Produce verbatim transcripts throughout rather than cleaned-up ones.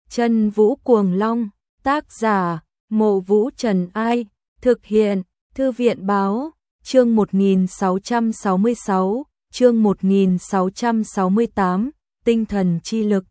Chân Vũ Cuồng Long, tác giả, Mộ Vũ Trần Ai, thực hiện, Thư viện Báo, chương một nghìn sáu trăm sáu mươi sáu, chương một nghìn sáu trăm sáu mươi tám, tinh thần chi lực.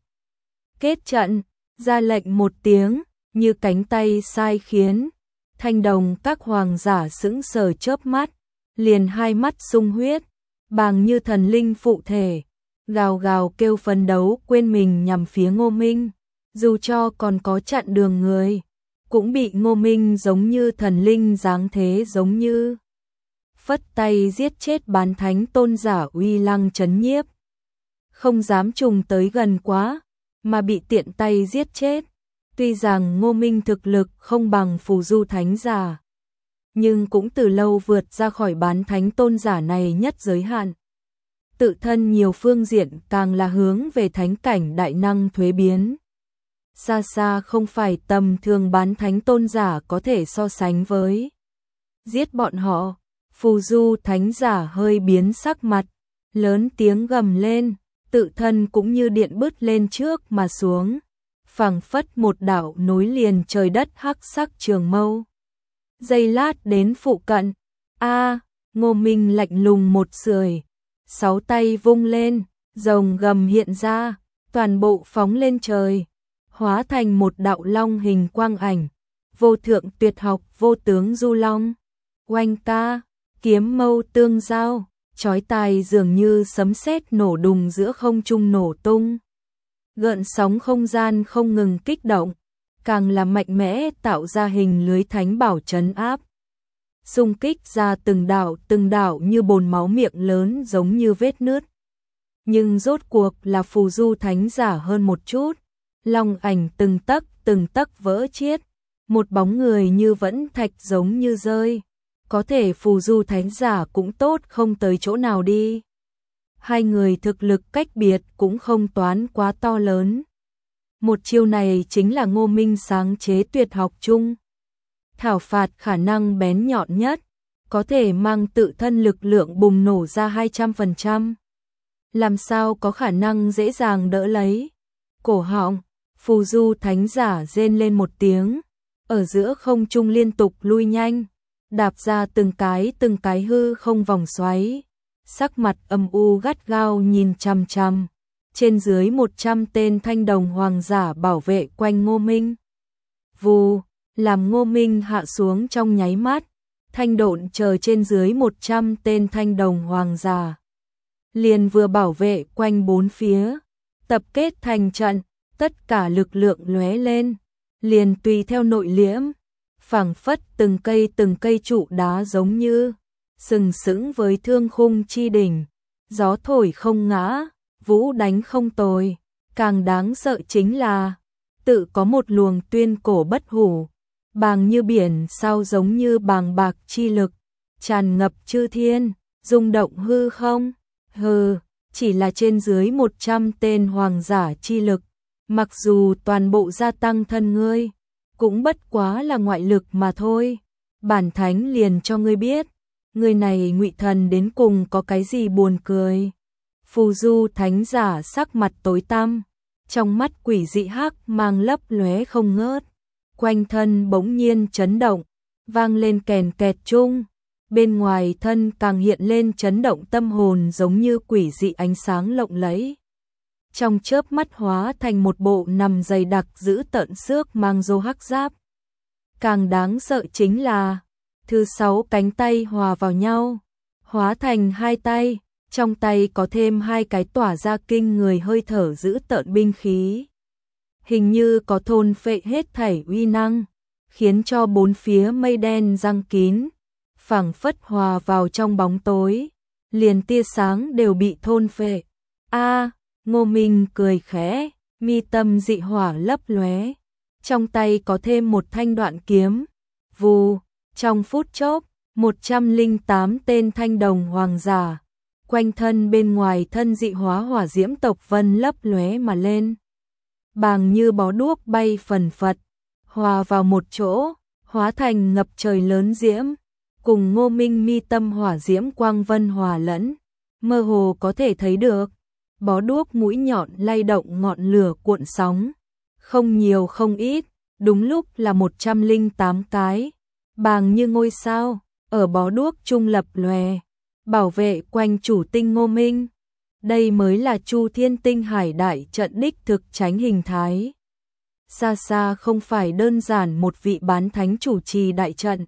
Kết trận, ra lệnh một tiếng, như cánh tay sai khiến, thanh đồng các hoàng giả sững sờ chớp mắt, liền hai mắt sung huyết, bàng như thần linh phụ thể, gào gào kêu phấn đấu quên mình nhằm phía Ngô Minh, dù cho còn có chặn đường người, cũng bị Ngô Minh giống như thần linh giáng thế giống như phất tay giết chết bán thánh tôn giả uy lăng chấn nhiếp. Không dám trùng tới gần quá, mà bị tiện tay giết chết. Tuy rằng Ngô Minh thực lực không bằng phù du thánh giả, nhưng cũng từ lâu vượt ra khỏi bán thánh tôn giả này nhất giới hạn. Tự thân nhiều phương diện càng là hướng về thánh cảnh đại năng thuế biến. Xa xa không phải tầm thường bán thánh tôn giả có thể so sánh với. Giết bọn họ, phù du thánh giả hơi biến sắc mặt, lớn tiếng gầm lên, tự thân cũng như điện bứt lên trước mà xuống, phảng phất một đạo nối liền trời đất hắc sắc trường mâu. Giây lát đến phụ cận, a Ngô Minh lạnh lùng một sưởi, sáu tay vung lên, rồng gầm hiện ra, toàn bộ phóng lên trời, hóa thành một đạo long hình quang ảnh, vô thượng tuyệt học vô tướng du long. Oanh ca, kiếm mâu tương giao, chói tai dường như sấm sét nổ đùng giữa không trung nổ tung. Gợn sóng không gian không ngừng kích động, càng là mạnh mẽ tạo ra hình lưới thánh bảo trấn áp. Xung kích ra từng đạo từng đạo như bồn máu miệng lớn giống như vết nứt. Nhưng rốt cuộc là phù du thánh giả hơn một chút, long ảnh từng tấc từng tấc vỡ chiết, một bóng người như vẫn thạch giống như rơi. Có thể phù du thánh giả cũng tốt không tới chỗ nào đi. Hai người thực lực cách biệt cũng không toán quá to lớn. Một chiêu này chính là Ngô Minh sáng chế tuyệt học chung. Thảo phạt khả năng bén nhọn nhất, có thể mang tự thân lực lượng bùng nổ ra hai trăm phần trăm. Làm sao có khả năng dễ dàng đỡ lấy. Cổ họng, phù du thánh giả rên lên một tiếng, ở giữa không trung liên tục lui nhanh, đạp ra từng cái từng cái hư không vòng xoáy, sắc mặt âm u gắt gao nhìn chằm chằm. Trên dưới một trăm tên thanh đồng hoàng giả bảo vệ quanh Ngô Minh. Vù, làm Ngô Minh hạ xuống trong nháy mắt, thanh độn chờ trên dưới một trăm tên thanh đồng hoàng giả. Liền vừa bảo vệ quanh bốn phía, tập kết thành trận, tất cả lực lượng lóe lên, liền tùy theo nội liễm, phảng phất từng cây từng cây trụ đá giống như sừng sững với thương khung chi đỉnh, gió thổi không ngã, vũ đánh không tồi. Càng đáng sợ chính là tự có một luồng tuyên cổ bất hủ, bàng như biển sao giống như bàng bạc chi lực, tràn ngập chư thiên, rung động hư không. Hừ, chỉ là trên dưới một trăm tên hoàng giả chi lực, mặc dù toàn bộ gia tăng thân ngươi, cũng bất quá là ngoại lực mà thôi. Bản thánh liền cho ngươi biết, người này ngụy thần đến cùng có cái gì buồn cười. Phù du thánh giả sắc mặt tối tăm, trong mắt quỷ dị hắc mang lấp lóe không ngớt, quanh thân bỗng nhiên chấn động, vang lên kèn kẹt chung, bên ngoài thân càng hiện lên chấn động tâm hồn giống như quỷ dị ánh sáng lộng lẫy. Trong chớp mắt hóa thành một bộ nằm dày đặc giữ tợn xước mang rô hắc giáp. Càng đáng sợ chính là thứ sáu cánh tay hòa vào nhau, hóa thành hai tay, trong tay có thêm hai cái tỏa ra kinh người hơi thở giữ tợn binh khí. Hình như có thôn phệ hết thảy uy năng, khiến cho bốn phía mây đen giăng kín, phảng phất hòa vào trong bóng tối, liền tia sáng đều bị thôn phệ. A, Ngô Minh cười khẽ, mi tâm dị hỏa lấp lóe, trong tay có thêm một thanh đoạn kiếm. Vù, trong phút chốc, một trăm lẻ tám tên thanh đồng hoàng giả, quanh thân bên ngoài thân dị hóa hỏa diễm tộc vân lấp lóe mà lên. Bàng như bó đuốc bay phần phật, hòa vào một chỗ, hóa thành ngập trời lớn diễm, cùng Ngô Minh mi tâm hỏa diễm quang vân hòa lẫn, mơ hồ có thể thấy được. Bó đuốc mũi nhọn lay động ngọn lửa cuộn sóng, Không nhiều không ít, đúng lúc là một trăm lẻ tám cái, bàng như ngôi sao, ở bó đuốc trung lập lòe, bảo vệ quanh chủ tinh Ngô Minh. Đây mới là Chu Thiên Tinh Hải đại trận đích thực tránh hình thái. Xa xa không phải đơn giản một vị bán thánh chủ trì đại trận,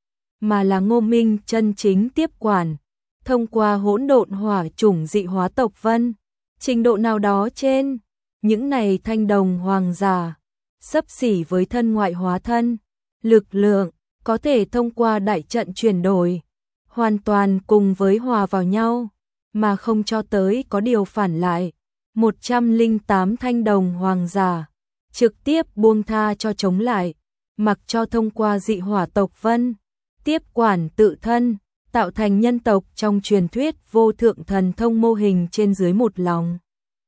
mà là Ngô Minh chân chính tiếp quản, thông qua hỗn độn hỏa chủng dị hóa tộc Vân, trình độ nào đó trên, những này thanh đồng hoàng giả, xấp xỉ với thân ngoại hóa thân, lực lượng, có thể thông qua đại trận chuyển đổi, hoàn toàn cùng với hòa vào nhau, mà không cho tới có điều phản lại. một trăm lẻ tám thanh đồng hoàng giả, trực tiếp buông tha cho chống lại, mặc cho thông qua dị hỏa tộc Vân, tiếp quản tự thân, tạo thành nhân tộc trong truyền thuyết vô thượng thần thông mô hình trên dưới một lòng.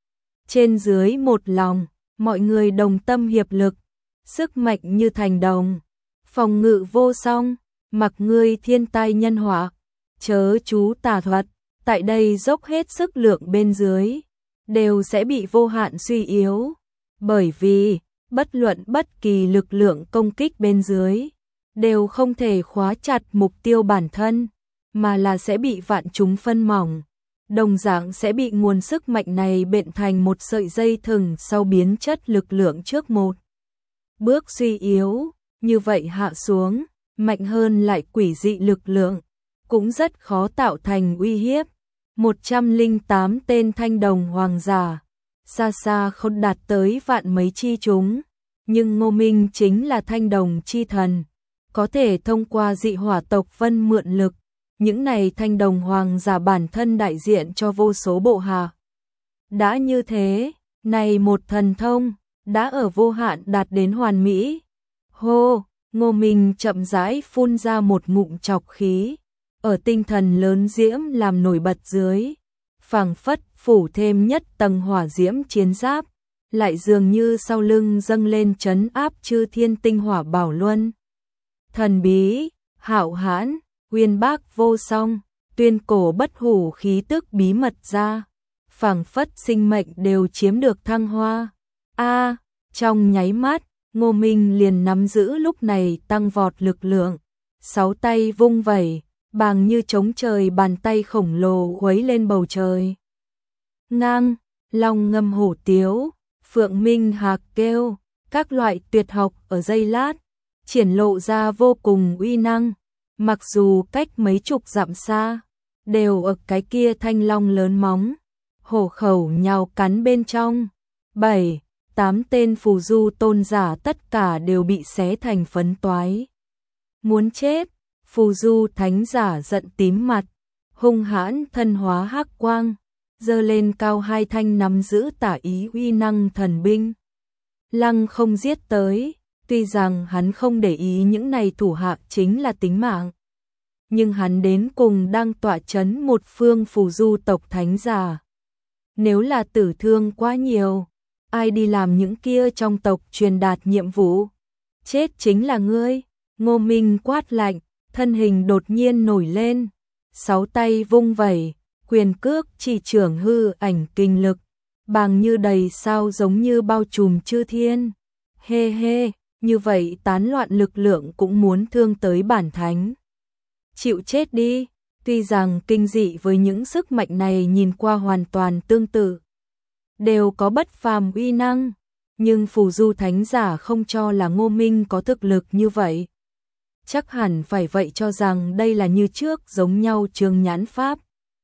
Trên dưới một lòng, mọi người đồng tâm hiệp lực, sức mạnh như thành đồng, phòng ngự vô song, mặc ngươi thiên tai nhân họa, chớ chú tà thuật, tại đây dốc hết sức lượng bên dưới, đều sẽ bị vô hạn suy yếu, bởi vì, bất luận bất kỳ lực lượng công kích bên dưới, đều không thể khóa chặt mục tiêu bản thân, mà là sẽ bị vạn chúng phân mỏng. Đồng dạng sẽ bị nguồn sức mạnh này bện thành một sợi dây thừng sau biến chất lực lượng trước một bước suy yếu, như vậy hạ xuống, mạnh hơn lại quỷ dị lực lượng, cũng rất khó tạo thành uy hiếp. một trăm lẻ tám tên thanh đồng hoàng giả, xa xa không đạt tới vạn mấy chi chúng, nhưng Ngô Minh chính là thanh đồng chi thần, có thể thông qua dị hỏa tộc Vân mượn lực. Những này thanh đồng hoàng giả bản thân đại diện cho vô số bộ hạ. Đã như thế, này một thần thông, đã ở vô hạn đạt đến hoàn mỹ. Hô, Ngô Minh chậm rãi phun ra một ngụm trọc khí, ở tinh thần lớn diễm làm nổi bật dưới, phảng phất phủ thêm nhất tầng hỏa diễm chiến giáp, lại dường như sau lưng dâng lên trấn áp chư thiên tinh hỏa bảo luân. Thần bí, hạo hãn, uyên bác vô song, tuyên cổ bất hủ khí tức bí mật ra, phảng phất sinh mệnh đều chiếm được thăng hoa. A, à, trong nháy mắt, Ngô Minh liền nắm giữ lúc này tăng vọt lực lượng, sáu tay vung vẩy, bàng như trống trời bàn tay khổng lồ khuấy lên bầu trời. Ngang, long ngâm hổ tiếu, phượng minh hạc kêu, các loại tuyệt học ở giây lát, triển lộ ra vô cùng uy năng. Mặc dù cách mấy chục dặm xa, đều ở cái kia thanh long lớn móng, hổ khẩu nhào cắn bên trong, bảy, tám tên phù du tôn giả tất cả đều bị xé thành phấn toái. Muốn chết, phù du thánh giả giận tím mặt, hung hãn thân hóa hắc quang, giơ lên cao hai thanh nắm giữ tả ý uy năng thần binh. Lăng không giết tới. Tuy rằng hắn không để ý những này thủ hạ chính là tính mạng, nhưng hắn đến cùng đang tọa chấn một phương phù du tộc thánh giả. Nếu là tử thương quá nhiều, ai đi làm những kia trong tộc truyền đạt nhiệm vụ? Chết chính là ngươi. Ngô Minh quát lạnh, thân hình đột nhiên nổi lên, sáu tay vung vẩy, quyền cước chỉ trưởng hư ảnh kinh lực, bàng như đầy sao giống như bao trùm chư thiên. Hê hê. Như vậy tán loạn lực lượng cũng muốn thương tới bản thánh. Chịu chết đi, tuy rằng kinh dị với những sức mạnh này nhìn qua hoàn toàn tương tự, đều có bất phàm uy năng, nhưng phù du thánh giả không cho là Ngô Minh có thực lực như vậy. Chắc hẳn phải vậy cho rằng đây là như trước giống nhau trường nhãn pháp.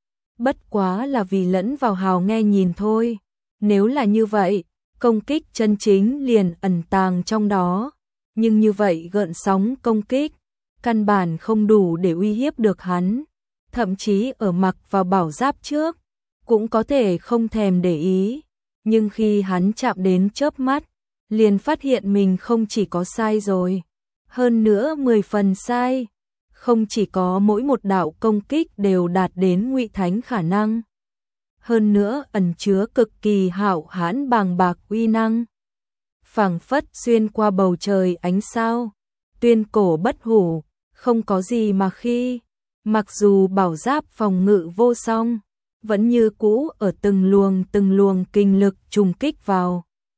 Bất quá là vì lẫn vào hào nghe nhìn thôi, nếu là như vậy, công kích chân chính liền ẩn tàng trong đó, nhưng như vậy gợn sóng công kích, căn bản không đủ để uy hiếp được hắn, thậm chí ở mặc vào bảo giáp trước, cũng có thể không thèm để ý, nhưng khi hắn chạm đến chớp mắt, liền phát hiện mình không chỉ có sai rồi, hơn nữa mười phần sai, không chỉ có mỗi một đạo công kích đều đạt đến ngụy thánh khả năng, hơn nữa ẩn chứa cực kỳ hạo hãn bàng bạc uy năng, phảng phất xuyên qua bầu trời ánh sao, tuyên cổ bất hủ, không có gì mà khi, mặc dù bảo giáp phòng ngự vô song, vẫn như cũ ở từng luồng từng luồng kinh lực trùng kích vào.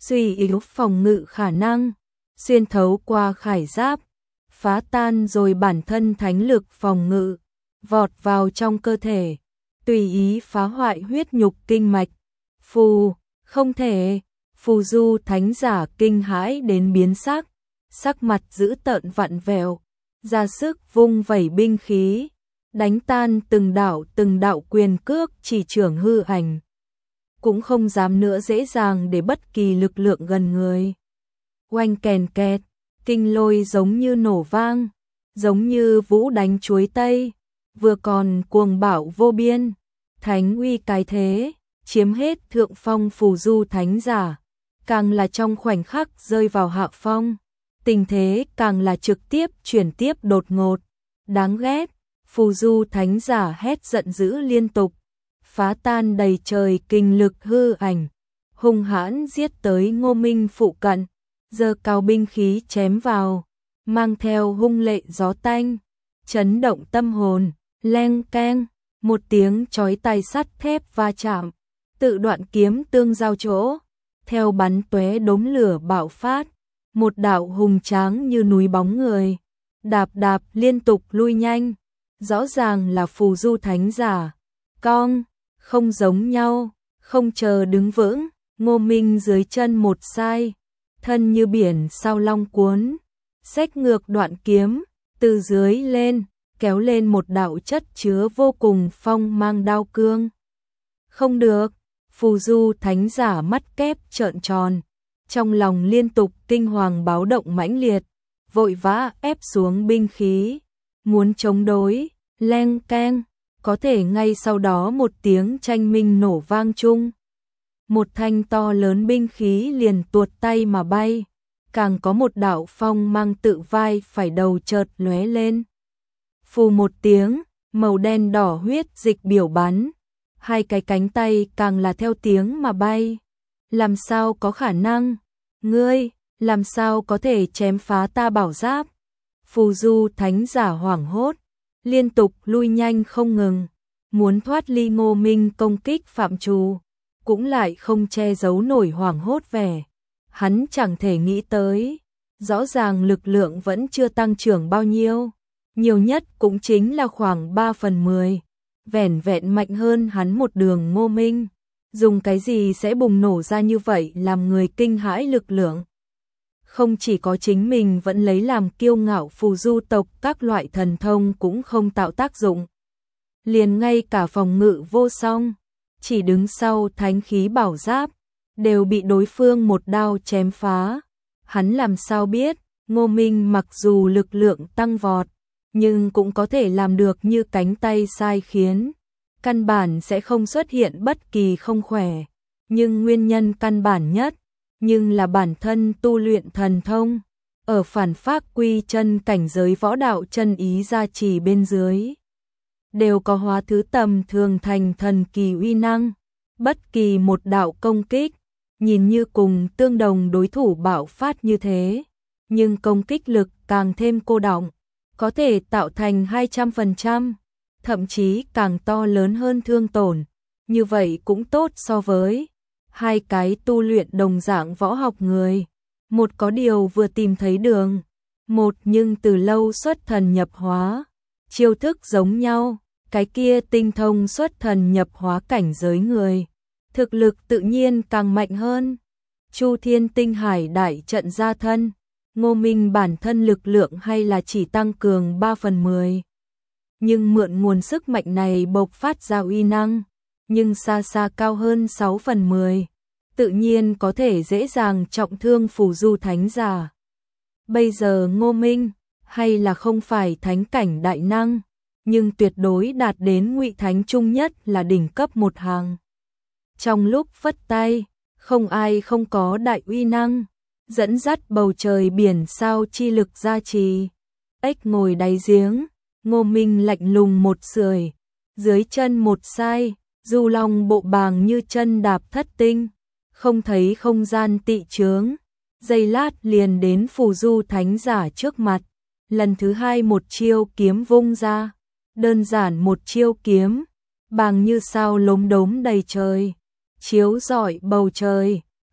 suy yếu phòng ngự khả năng, xuyên thấu qua khải giáp, phá tan rồi bản thân thánh lực phòng ngự, vọt vào trong cơ thể, tùy ý phá hoại huyết nhục kinh mạch. Phù, không thể, phù du thánh giả kinh hãi đến biến sắc, sắc mặt dữ tợn vặn vẹo, ra sức vung vẩy binh khí, đánh tan từng đạo từng đạo quyền cước chỉ trưởng hư ảnh. Cũng không dám nữa dễ dàng để bất kỳ lực lượng gần người. Oanh kèn kẹt, kinh lôi giống như nổ vang, giống như vũ đánh chuối tây, vừa còn cuồng bạo vô biên, thánh uy cái thế, chiếm hết thượng phong phù du thánh giả, càng là trong khoảnh khắc rơi vào hạ phong, tình thế càng là trực tiếp chuyển tiếp đột ngột, đáng ghét. Phù du thánh giả hét giận dữ liên tục, phá tan đầy trời kinh lực hư ảnh, hung hãn giết tới Ngô Minh phụ cận, giơ cao binh khí chém vào, mang theo hung lệ gió tanh, chấn động tâm hồn. Leng keng, một tiếng chói tai sắt thép va chạm, tự đoạn kiếm tương giao chỗ, theo bắn tóe đốm lửa bạo phát, một đạo hùng tráng như núi bóng người, đạp đạp liên tục lui nhanh, rõ ràng là phù du thánh giả, cong, không giống nhau, không chờ đứng vững, Ngô Minh dưới chân một sai, thân như biển sao long cuốn, xách ngược đoạn kiếm, từ dưới lên, kéo lên một đạo chất chứa vô cùng phong mang đao cương. Không được, phù du thánh giả mắt kép trợn tròn, trong lòng liên tục kinh hoàng báo động mãnh liệt, vội vã ép xuống binh khí, muốn chống đối, leng keng, có thể ngay sau đó một tiếng tranh minh nổ vang chung. Một thanh to lớn binh khí liền tuột tay mà bay, càng có một đạo phong mang tự vai phải đầu chợt lóe lên. Phù một tiếng, màu đen đỏ huyết dịch biểu bắn, hai cái cánh tay càng là theo tiếng mà bay. Làm sao có khả năng? Ngươi, làm sao có thể chém phá ta bảo giáp? Phù du thánh giả hoảng hốt, liên tục lui nhanh không ngừng, muốn thoát ly Ngô Minh công kích phạm trù, cũng lại không che giấu nổi hoảng hốt vẻ. Hắn chẳng thể nghĩ tới, rõ ràng lực lượng vẫn chưa tăng trưởng bao nhiêu, nhiều nhất cũng chính là khoảng ba phần mười, vẻn vẹn mạnh hơn hắn một đường. Ngô Minh dùng cái gì sẽ bùng nổ ra như vậy làm người kinh hãi lực lượng. Không chỉ có chính mình vẫn lấy làm kiêu ngạo, phù du tộc các loại thần thông cũng không tạo tác dụng. Liền ngay cả phòng ngự vô song, chỉ đứng sau thánh khí bảo giáp, đều bị đối phương một đao chém phá. Hắn làm sao biết, Ngô Minh mặc dù lực lượng tăng vọt, nhưng cũng có thể làm được như cánh tay sai khiến, căn bản sẽ không xuất hiện bất kỳ không khỏe. Nhưng nguyên nhân căn bản nhất, nhưng là bản thân tu luyện thần thông, ở phản phác quy chân cảnh giới võ đạo chân ý gia trì bên dưới, đều có hóa thứ tầm thường thành thần kỳ uy năng. Bất kỳ một đạo công kích, nhìn như cùng tương đồng đối thủ bạo phát như thế, nhưng công kích lực càng thêm cô đọng, có thể tạo thành hai trăm phần trăm, thậm chí càng to lớn hơn thương tổn. Như vậy cũng tốt so với hai cái tu luyện đồng dạng võ học người, một có điều vừa tìm thấy đường, một nhưng từ lâu xuất thần nhập hóa, chiêu thức giống nhau, cái kia tinh thông xuất thần nhập hóa cảnh giới người, thực lực tự nhiên càng mạnh hơn. Chu Thiên Tinh Hải đại trận ra thân, Ngô Minh bản thân lực lượng hay là chỉ tăng cường ba phần mười, nhưng mượn nguồn sức mạnh này bộc phát ra uy năng, nhưng xa xa cao hơn sáu phần mười, tự nhiên có thể dễ dàng trọng thương phù du thánh giả. Bây giờ Ngô Minh hay là không phải thánh cảnh đại năng, nhưng tuyệt đối đạt đến ngụy thánh trung nhất là đỉnh cấp một hàng. Trong lúc phất tay, không ai không có đại uy năng, dẫn dắt bầu trời biển sao chi lực gia trì. Ếch ngồi đáy giếng, Ngô Minh lạnh lùng một sưởi, dưới chân một sai, du long bộ bàng như chân đạp thất tinh, không thấy không gian tị chướng, giây lát liền đến phù du thánh giả trước mặt. Lần thứ hai một chiêu kiếm vung ra, đơn giản một chiêu kiếm, bàng như sao lốm đốm đầy trời, chiếu rọi bầu trời,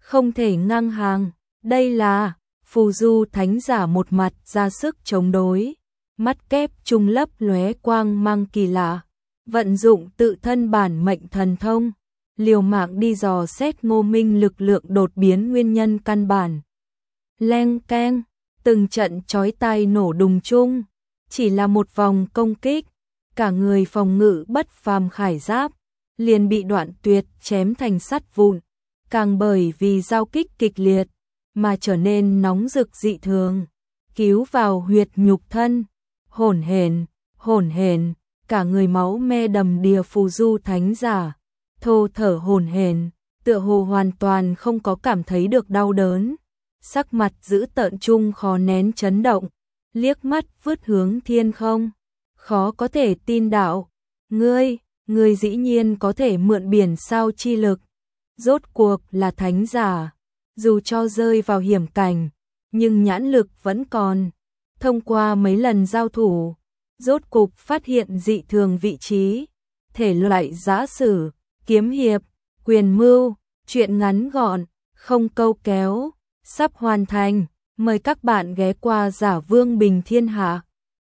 không thể ngang hàng. Đây là phù du thánh giả một mặt ra sức chống đối, mắt kép trung lấp lóe quang mang kỳ lạ, vận dụng tự thân bản mệnh thần thông, liều mạng đi dò xét Ngô Minh lực lượng đột biến nguyên nhân căn bản. Leng keng, từng trận chói tai nổ đùng chung, chỉ là một vòng công kích, cả người phòng ngự bất phàm khải giáp liền bị đoạn tuyệt chém thành sắt vụn, càng bởi vì giao kích kịch liệt mà trở nên nóng rực dị thường, cứu vào huyệt nhục thân, hổn hển, hổn hển, cả người máu me đầm đìa phù du thánh giả, thô thở hổn hển, tựa hồ hoàn toàn không có cảm thấy được đau đớn, sắc mặt giữ tợn chung khó nén chấn động, liếc mắt vứt hướng thiên không, khó có thể tin đạo, ngươi, ngươi dĩ nhiên có thể mượn biển sao chi lực, rốt cuộc là thánh giả, dù cho rơi vào hiểm cảnh, nhưng nhãn lực vẫn còn, thông qua mấy lần giao thủ, rốt cục phát hiện dị thường vị trí, thể loại giã sử, kiếm hiệp, quyền mưu, chuyện ngắn gọn, không câu kéo, sắp hoàn thành, mời các bạn ghé qua Giả Vương Bình Thiên Hạ.